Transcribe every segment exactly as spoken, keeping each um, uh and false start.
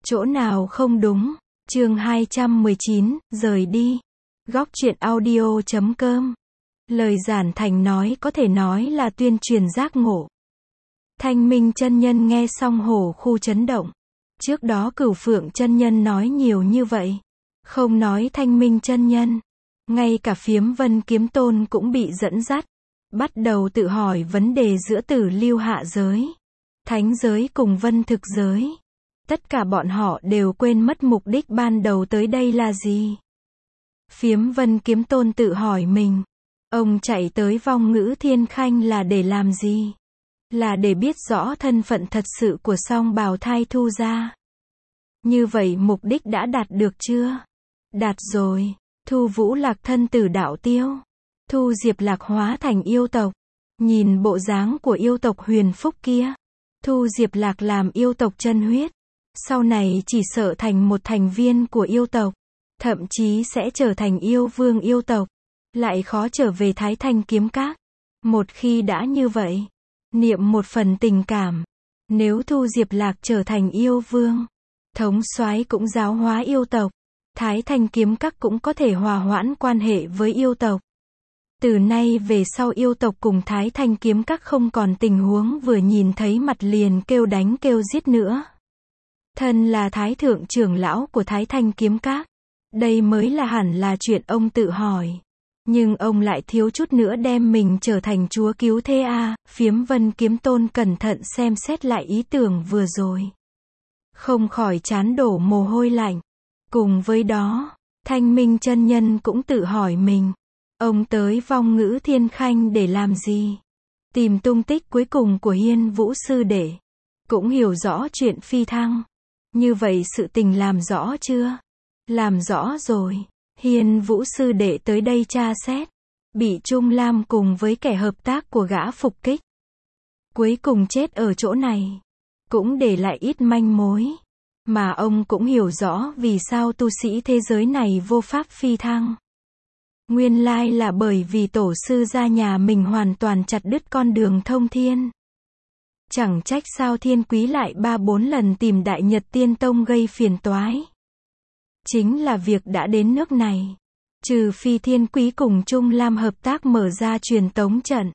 Chỗ nào không đúng? Chương hai trăm mười chín, rời đi. Góc truyện audio chấm com. Lời giản thành nói có thể nói là tuyên truyền giác ngộ. Thanh Minh chân nhân nghe xong hổ khu chấn động. Trước đó Cửu Phượng chân nhân nói nhiều như vậy. Không nói Thanh Minh chân nhân. Ngay cả Phiếm Vân Kiếm Tôn cũng bị dẫn dắt. Bắt đầu tự hỏi vấn đề giữa Tử Lưu hạ giới, thánh giới cùng vân thực giới. Tất cả bọn họ đều quên mất mục đích ban đầu tới đây là gì. Phiếm Vân Kiếm Tôn tự hỏi mình. Ông chạy tới Vong Ngữ Thiên Khanh là để làm gì? Là để biết rõ thân phận thật sự của Song Bào Thai Thu gia. Như vậy mục đích đã đạt được chưa? Đạt rồi. Thu Vũ Lạc thân tử đạo tiêu. Thu Diệp Lạc hóa thành yêu tộc. Nhìn bộ dáng của yêu tộc Huyền Phúc kia. Thu Diệp Lạc làm yêu tộc chân huyết. Sau này chỉ sợ thành một thành viên của yêu tộc. Thậm chí sẽ trở thành yêu vương yêu tộc. Lại khó trở về Thái Thanh Kiếm Các. Một khi đã như vậy, niệm một phần tình cảm. Nếu Thu Diệp Lạc trở thành yêu vương, thống soái cũng giáo hóa yêu tộc. Thái Thanh Kiếm Các cũng có thể hòa hoãn quan hệ với yêu tộc. Từ nay về sau yêu tộc cùng Thái Thanh Kiếm Các không còn tình huống vừa nhìn thấy mặt liền kêu đánh kêu giết nữa. Thân là Thái Thượng trưởng lão của Thái Thanh Kiếm Các. Đây mới là hẳn là chuyện ông tự hỏi. Nhưng ông lại thiếu chút nữa đem mình trở thành chúa cứu thế a à. Phiếm Vân Kiếm Tôn cẩn thận xem xét lại ý tưởng vừa rồi. Không khỏi trán đổ mồ hôi lạnh. Cùng với đó, Thanh Minh chân nhân cũng tự hỏi mình. Ông tới Vong Ngữ Thiên Khanh để làm gì? Tìm tung tích cuối cùng của Hiên Vũ sư đệ. Cũng hiểu rõ chuyện phi thăng. Như vậy sự tình làm rõ chưa? Làm rõ rồi. Hiên Vũ sư đệ tới đây tra xét. Bị Trung Lam cùng với kẻ hợp tác của gã phục kích. Cuối cùng chết ở chỗ này. Cũng để lại ít manh mối. Mà ông cũng hiểu rõ vì sao tu sĩ thế giới này vô pháp phi thăng. Nguyên lai là bởi vì tổ sư gia nhà mình hoàn toàn chặt đứt con đường thông thiên. Chẳng trách sao Thiên Quý lại ba bốn lần tìm Đại Nhật Tiên Tông gây phiền toái. Chính là việc đã đến nước này. Trừ phi Thiên Quý cùng Trung Lam hợp tác mở ra truyền tống trận.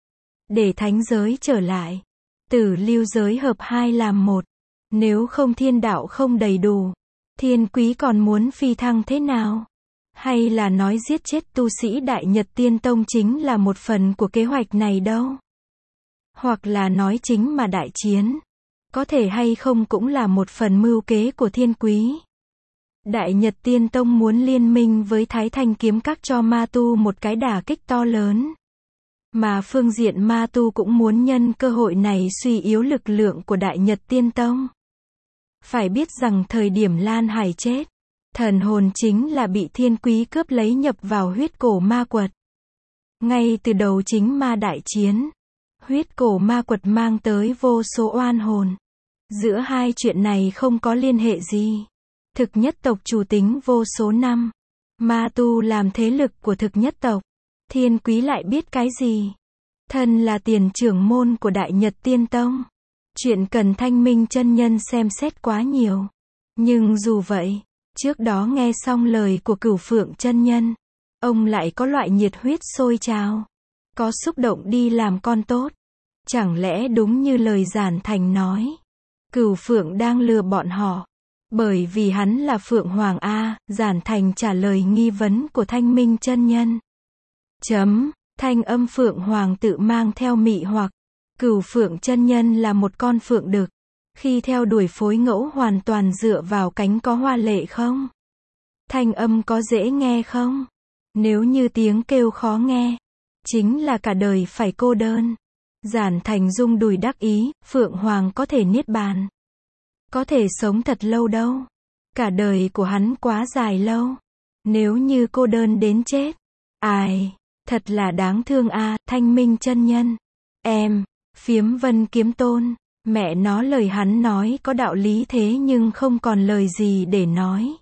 Để thánh giới trở lại. Tử Lưu giới hợp hai làm một. Nếu không thiên đạo không đầy đủ. Thiên Quý còn muốn phi thăng thế nào? Hay là nói giết chết tu sĩ Đại Nhật Tiên Tông chính là một phần của kế hoạch này đâu? Hoặc là nói chính mà đại chiến. Có thể hay không cũng là một phần mưu kế của Thiên Quý. Đại Nhật Tiên Tông muốn liên minh với Thái Thanh Kiếm Các cho ma tu một cái đả kích to lớn. Mà phương diện ma tu cũng muốn nhân cơ hội này suy yếu lực lượng của Đại Nhật Tiên Tông. Phải biết rằng thời điểm Lan Hải chết, thần hồn chính là bị Thiên Quý cướp lấy nhập vào huyết cổ ma quật. Ngay từ đầu chính ma đại chiến, huyết cổ ma quật mang tới vô số oan hồn. Giữa hai chuyện này không có liên hệ gì. Thực nhất tộc chủ tính vô số năm. Ma tu làm thế lực của thực nhất tộc. Thiên Quý lại biết cái gì? Thân là tiền trưởng môn của Đại Nhật Tiên Tông. Chuyện cần Thanh Minh chân nhân xem xét quá nhiều. Nhưng dù vậy, trước đó nghe xong lời của Cửu Phượng chân nhân, ông lại có loại nhiệt huyết sôi trào. Có xúc động đi làm con tốt. Chẳng lẽ đúng như lời giản thành nói. Cửu Phượng đang lừa bọn họ. Bởi vì hắn là Phượng Hoàng A, giản thành trả lời nghi vấn của Thanh Minh chân nhân. Chấm, thanh âm Phượng Hoàng tự mang theo mị hoặc. Cửu Phượng chân nhân là một con phượng đực. Khi theo đuổi phối ngẫu hoàn toàn dựa vào cánh có hoa lệ không? Thanh âm có dễ nghe không? Nếu như tiếng kêu khó nghe, chính là cả đời phải cô đơn. Giản thành rung đùi đắc ý, Phượng Hoàng có thể niết bàn. Có thể sống thật lâu đâu. Cả đời của hắn quá dài lâu. Nếu như cô đơn đến chết. Ai, thật là đáng thương a à, Thanh Minh chân nhân. Em, Phiếm Vân Kiếm Tôn. Mẹ nó lời hắn nói có đạo lý thế nhưng không còn lời gì để nói.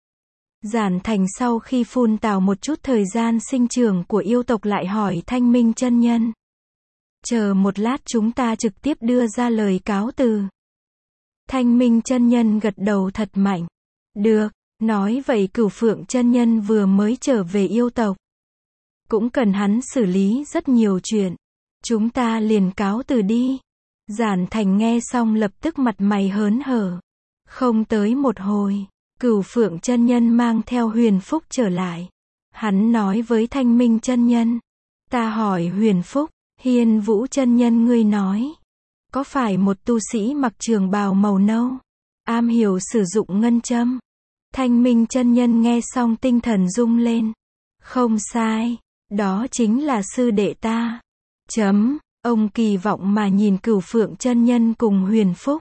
Giản thành sau khi phun tào một chút thời gian sinh trưởng của yêu tộc lại hỏi Thanh Minh chân nhân. Chờ một lát chúng ta trực tiếp đưa ra lời cáo từ. Thanh Minh chân nhân gật đầu thật mạnh. Được, nói vậy Cửu Phượng chân nhân vừa mới trở về yêu tộc. Cũng cần hắn xử lý rất nhiều chuyện. Chúng ta liền cáo từ đi. Giản Thành nghe xong lập tức mặt mày hớn hở. Không tới một hồi, Cửu Phượng chân nhân mang theo Huyền Phúc trở lại. Hắn nói với Thanh Minh chân nhân. Ta hỏi Huyền Phúc, Hiên Vũ chân nhân ngươi nói. Có phải một tu sĩ mặc trường bào màu nâu, am hiểu sử dụng ngân châm? Thanh Minh chân nhân nghe xong tinh thần rung lên. Không sai, đó chính là sư đệ ta. Chấm, ông kỳ vọng mà nhìn Cửu Phượng chân nhân cùng Huyền Phúc.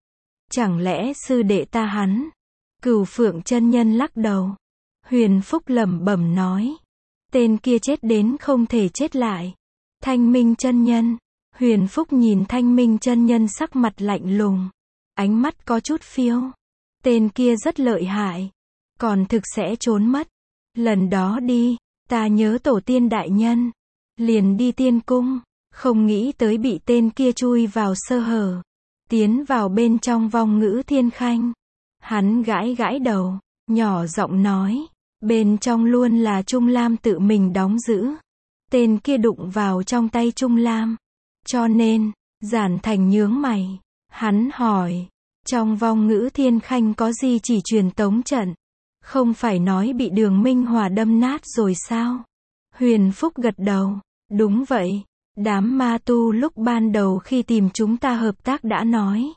Chẳng lẽ sư đệ ta hắn? Cửu Phượng chân nhân lắc đầu. Huyền Phúc lẩm bẩm nói. Tên kia chết đến không thể chết lại. Thanh Minh chân nhân. Huyền Phúc nhìn Thanh Minh chân nhân sắc mặt lạnh lùng. Ánh mắt có chút phiêu. Tên kia rất lợi hại. Còn thực sẽ trốn mất. Lần đó đi, ta nhớ tổ tiên đại nhân. Liền đi tiên cung. Không nghĩ tới bị tên kia chui vào sơ hở. Tiến vào bên trong vong ngữ thiên khanh. Hắn gãi gãi đầu. Nhỏ giọng nói. Bên trong luôn là Trung Lam tự mình đóng giữ. Tên kia đụng vào trong tay Trung Lam. Cho nên, Giản Thành nhướng mày. Hắn hỏi. Trong vong ngữ thiên khanh có gì chỉ truyền tống trận? Không phải nói bị Đường Minh Hòa đâm nát rồi sao? Huyền Phúc gật đầu. Đúng vậy. Đám ma tu lúc ban đầu khi tìm chúng ta hợp tác đã nói.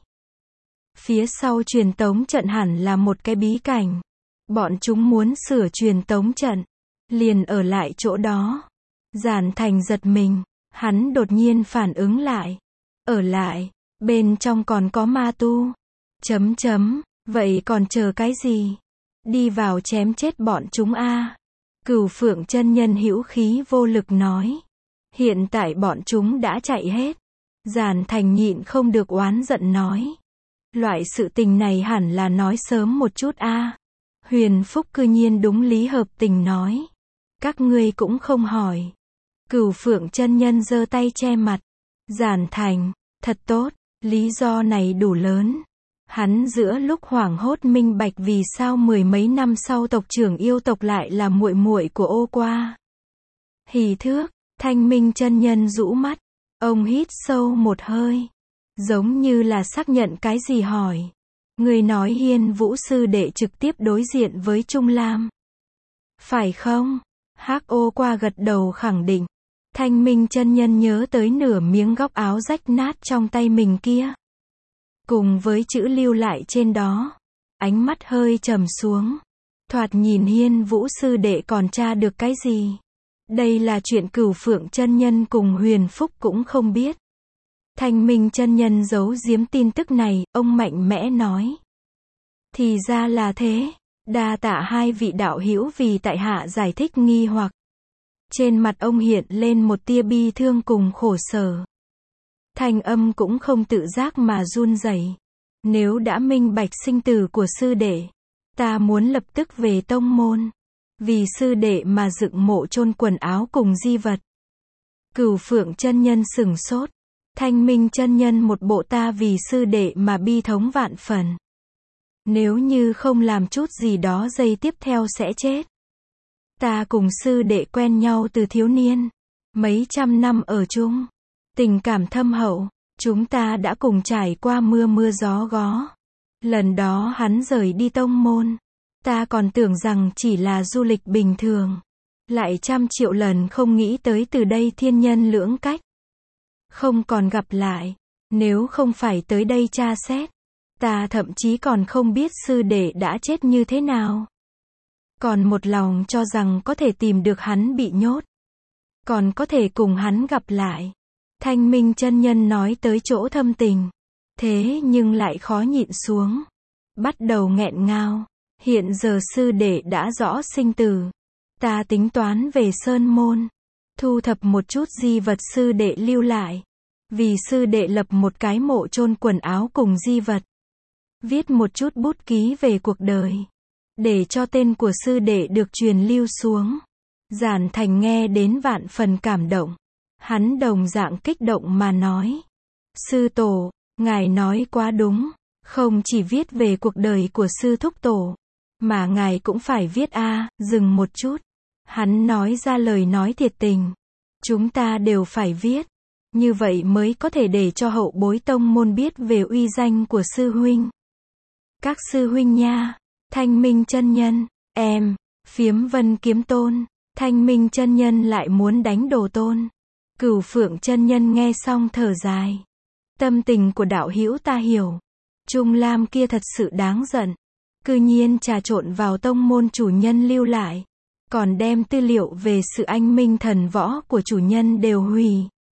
Phía sau truyền tống trận hẳn là một cái bí cảnh. Bọn chúng muốn sửa truyền tống trận. Liền ở lại chỗ đó. Giản Thành giật mình. Hắn đột nhiên phản ứng lại. Ở lại. Bên trong còn có ma tu. Chấm chấm. Vậy còn chờ cái gì? Đi vào chém chết bọn chúng a. Cửu Phượng chân nhân hữu khí vô lực nói. Hiện tại bọn chúng đã chạy hết. Giản Thành nhịn không được oán giận nói. Loại sự tình này hẳn là nói sớm một chút a. Huyền Phúc cư nhiên đúng lý hợp tình nói. Các ngươi cũng không hỏi. Cửu Phượng chân nhân giơ tay che mặt. Giản Thành, thật tốt, lý do này đủ lớn. Hắn giữa lúc hoảng hốt minh bạch vì sao mười mấy năm sau tộc trưởng yêu tộc lại là muội muội của Ô Qua. Hỉ thước, Thanh Minh chân nhân rũ mắt. Ông hít sâu một hơi. Giống như là xác nhận cái gì hỏi. Người nói Hiên Vũ sư đệ trực tiếp đối diện với Trung Lam. Phải không? Hắc Ô Qua gật đầu khẳng định. Thanh Minh chân nhân nhớ tới nửa miếng góc áo rách nát trong tay mình kia. Cùng với chữ lưu lại trên đó. Ánh mắt hơi trầm xuống. Thoạt nhìn Hiên Vũ sư đệ còn tra được cái gì? Đây là chuyện Cửu Phượng chân nhân cùng Huyền Phúc cũng không biết. Thanh Minh chân nhân giấu giếm tin tức này, ông mạnh mẽ nói. Thì ra là thế. Đa tạ hai vị đạo hữu vì tại hạ giải thích nghi hoặc. Trên mặt ông hiện lên một tia bi thương cùng khổ sở. Thanh âm cũng không tự giác mà run rẩy. Nếu đã minh bạch sinh tử của sư đệ, ta muốn lập tức về tông môn. Vì sư đệ mà dựng mộ chôn quần áo cùng di vật. Cửu Phượng chân nhân sửng sốt. Thanh Minh chân nhân một bộ ta vì sư đệ mà bi thống vạn phần. Nếu như không làm chút gì đó giây tiếp theo sẽ chết. Ta cùng sư đệ quen nhau từ thiếu niên. Mấy trăm năm ở chung. Tình cảm thâm hậu. Chúng ta đã cùng trải qua mưa mưa gió gió. Lần đó hắn rời đi tông môn. Ta còn tưởng rằng chỉ là du lịch bình thường. Lại trăm triệu lần không nghĩ tới từ đây thiên nhân lưỡng cách. Không còn gặp lại. Nếu không phải tới đây tra xét. Ta thậm chí còn không biết sư đệ đã chết như thế nào. Còn một lòng cho rằng có thể tìm được hắn bị nhốt. Còn có thể cùng hắn gặp lại. Thanh Minh chân nhân nói tới chỗ thâm tình. Thế nhưng lại khó nhịn xuống. Bắt đầu nghẹn ngào. Hiện giờ sư đệ đã rõ sinh tử. Ta tính toán về Sơn Môn. Thu thập một chút di vật sư đệ lưu lại. Vì sư đệ lập một cái mộ chôn quần áo cùng di vật. Viết một chút bút ký về cuộc đời. Để cho tên của sư đệ được truyền lưu xuống. Giản Thành nghe đến vạn phần cảm động. Hắn đồng dạng kích động mà nói. Sư tổ, ngài nói quá đúng. Không chỉ viết về cuộc đời của sư thúc tổ, mà ngài cũng phải viết a, à, dừng một chút. Hắn nói ra lời nói thiệt tình. Chúng ta đều phải viết. Như vậy mới có thể để cho hậu bối tông môn biết về uy danh của sư huynh. Các sư huynh nha. Thanh Minh chân nhân, em, Phiếm Vân kiếm tôn. Thanh Minh chân nhân lại muốn đánh Đồ Tôn. Cửu Phượng chân nhân nghe xong thở dài. Tâm tình của đạo hữu ta hiểu. Trung Lam kia thật sự đáng giận. Cư nhiên trà trộn vào tông môn chủ nhân lưu lại. Còn đem tư liệu về sự anh minh thần võ của chủ nhân đều hủy.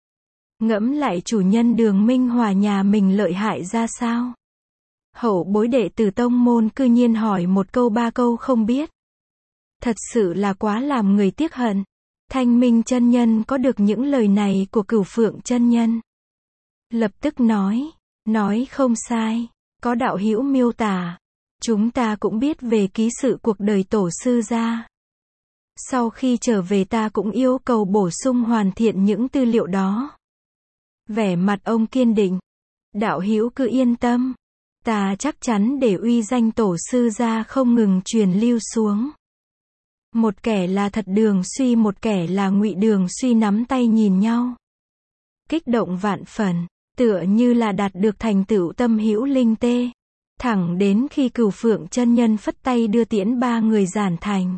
Ngẫm lại chủ nhân Đường Minh Hòa nhà mình lợi hại ra sao? Hậu bối đệ tử tông môn cư nhiên hỏi một câu ba câu không biết. Thật sự là quá làm người tiếc hận. Thanh Minh chân nhân có được những lời này của Cửu Phượng chân nhân. Lập tức nói, nói không sai, có đạo hữu miêu tả. Chúng ta cũng biết về ký sự cuộc đời tổ sư gia. Sau khi trở về ta cũng yêu cầu bổ sung hoàn thiện những tư liệu đó. Vẻ mặt ông kiên định. Đạo hữu cứ yên tâm. Ta chắc chắn để uy danh tổ sư gia không ngừng truyền lưu xuống. Một kẻ là thật Đường Suy, một kẻ là Ngụy Đường Suy nắm tay nhìn nhau. Kích động vạn phần, tựa như là đạt được thành tựu tâm hữu linh tê. Thẳng đến khi Cửu Phượng chân nhân phất tay đưa tiễn ba người Giản Thành.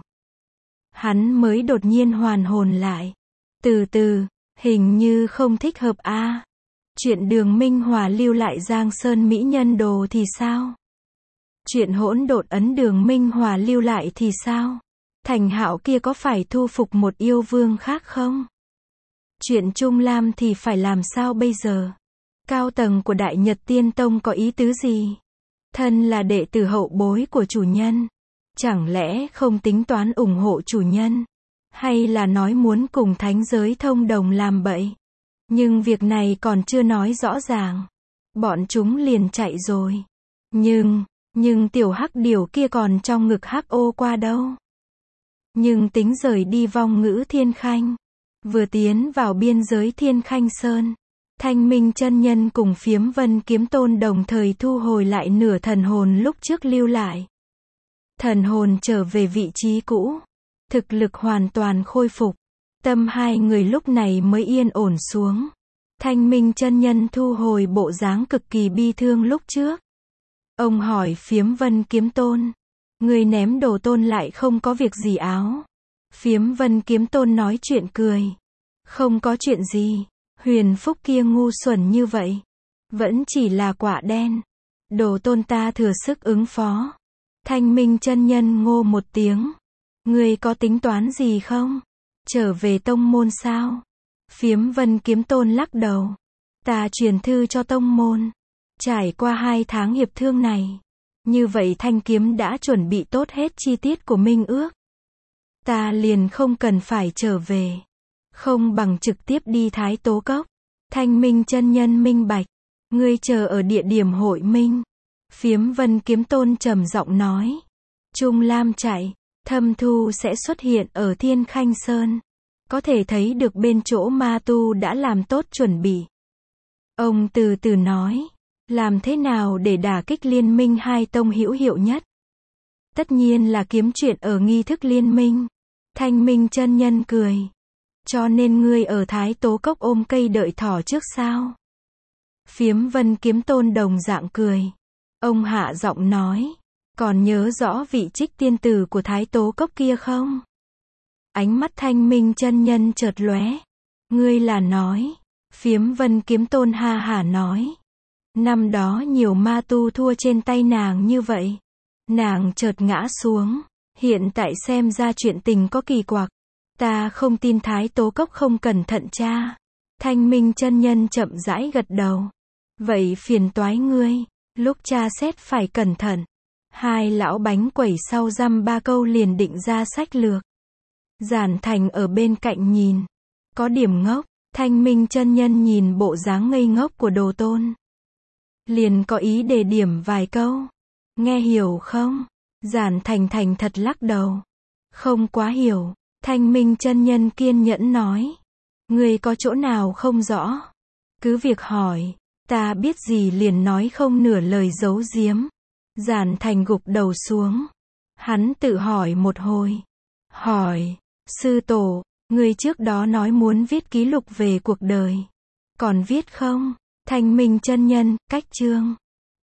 Hắn mới đột nhiên hoàn hồn lại. Từ từ, hình như không thích hợp a. À. Chuyện Đường Minh Hòa lưu lại Giang Sơn Mỹ Nhân Đồ thì sao? Chuyện hỗn độn ấn Đường Minh Hòa lưu lại thì sao? Thành Hạo kia có phải thu phục một yêu vương khác không? Chuyện Trung Lam thì phải làm sao bây giờ? Cao tầng của Đại Nhật Tiên Tông có ý tứ gì? Thân là đệ tử hậu bối của chủ nhân. Chẳng lẽ không tính toán ủng hộ chủ nhân? Hay là nói muốn cùng thánh giới thông đồng làm bậy? Nhưng việc này còn chưa nói rõ ràng. Bọn chúng liền chạy rồi. Nhưng, nhưng tiểu hắc điều kia còn trong ngực hắc ô qua đâu? Nhưng tính rời đi vong ngữ Thiên Khanh. Vừa tiến vào biên giới Thiên Khanh Sơn. Thanh Minh chân nhân cùng Phiếm Vân kiếm tôn đồng thời thu hồi lại nửa thần hồn lúc trước lưu lại. Thần hồn trở về vị trí cũ. Thực lực hoàn toàn khôi phục. Tâm hai người lúc này mới yên ổn xuống. Thanh Minh chân nhân thu hồi bộ dáng cực kỳ bi thương lúc trước. Ông hỏi Phiếm Vân kiếm tôn. Người ném Đồ Tôn lại không có việc gì áo. Phiếm Vân kiếm tôn nói chuyện cười. Không có chuyện gì. Huyền Phúc kia ngu xuẩn như vậy. Vẫn chỉ là quả đen. Đồ Tôn ta thừa sức ứng phó. Thanh Minh chân nhân ngô một tiếng. Người có tính toán gì không? Trở về tông môn sao? Phiếm Vân kiếm tôn lắc đầu. Ta truyền thư cho tông môn. Trải qua hai tháng hiệp thương này. Như vậy thanh kiếm đã chuẩn bị tốt hết chi tiết của minh ước. Ta liền không cần phải trở về. Không bằng trực tiếp đi Thái Tố Cốc. Thanh Minh chân nhân minh bạch. Ngươi chờ ở địa điểm hội minh. Phiếm Vân kiếm tôn trầm giọng nói. Trung Lam chạy. Thâm Thu sẽ xuất hiện ở Thiên Khanh Sơn. Có thể thấy được bên chỗ ma tu đã làm tốt chuẩn bị. Ông từ từ nói. Làm thế nào để đả kích liên minh hai tông hữu hiệu nhất? Tất nhiên là kiếm chuyện ở nghi thức liên minh. Thanh Minh chân nhân cười. Cho nên ngươi ở Thái Tố Cốc ôm cây đợi thỏ trước sao? Phiếm Vân kiếm tôn đồng dạng cười. Ông hạ giọng nói. Còn nhớ rõ vị Trích tiên tử của Thái Tố Cốc kia không? Ánh mắt Thanh Minh chân nhân chợt lóe. Ngươi là nói. Phiếm Vân kiếm tôn ha hả nói. Năm đó nhiều ma tu thua trên tay nàng như vậy. Nàng chợt ngã xuống. Hiện tại xem ra chuyện tình có kỳ quặc. Ta không tin Thái Tố Cốc không cẩn thận tra. Thanh Minh chân nhân chậm rãi gật đầu. Vậy phiền toái ngươi. Lúc tra xét phải cẩn thận. Hai lão bánh quẩy sau dăm ba câu liền định ra sách lược. Giản Thành ở bên cạnh nhìn. Có điểm ngốc. Thanh Minh chân nhân nhìn bộ dáng ngây ngốc của Đồ Tôn. Liền có ý đề điểm vài câu. Nghe hiểu không? Giản Thành thành thật lắc đầu. Không quá hiểu. Thanh Minh chân nhân kiên nhẫn nói. Ngươi có chỗ nào không rõ? Cứ việc hỏi. Ta biết gì liền nói không nửa lời giấu giếm. Giản Thành gục đầu xuống. Hắn tự hỏi một hồi. Hỏi, sư tổ, người trước đó nói muốn viết ký lục về cuộc đời. Còn viết không? Thanh Minh chân nhân, cách chương.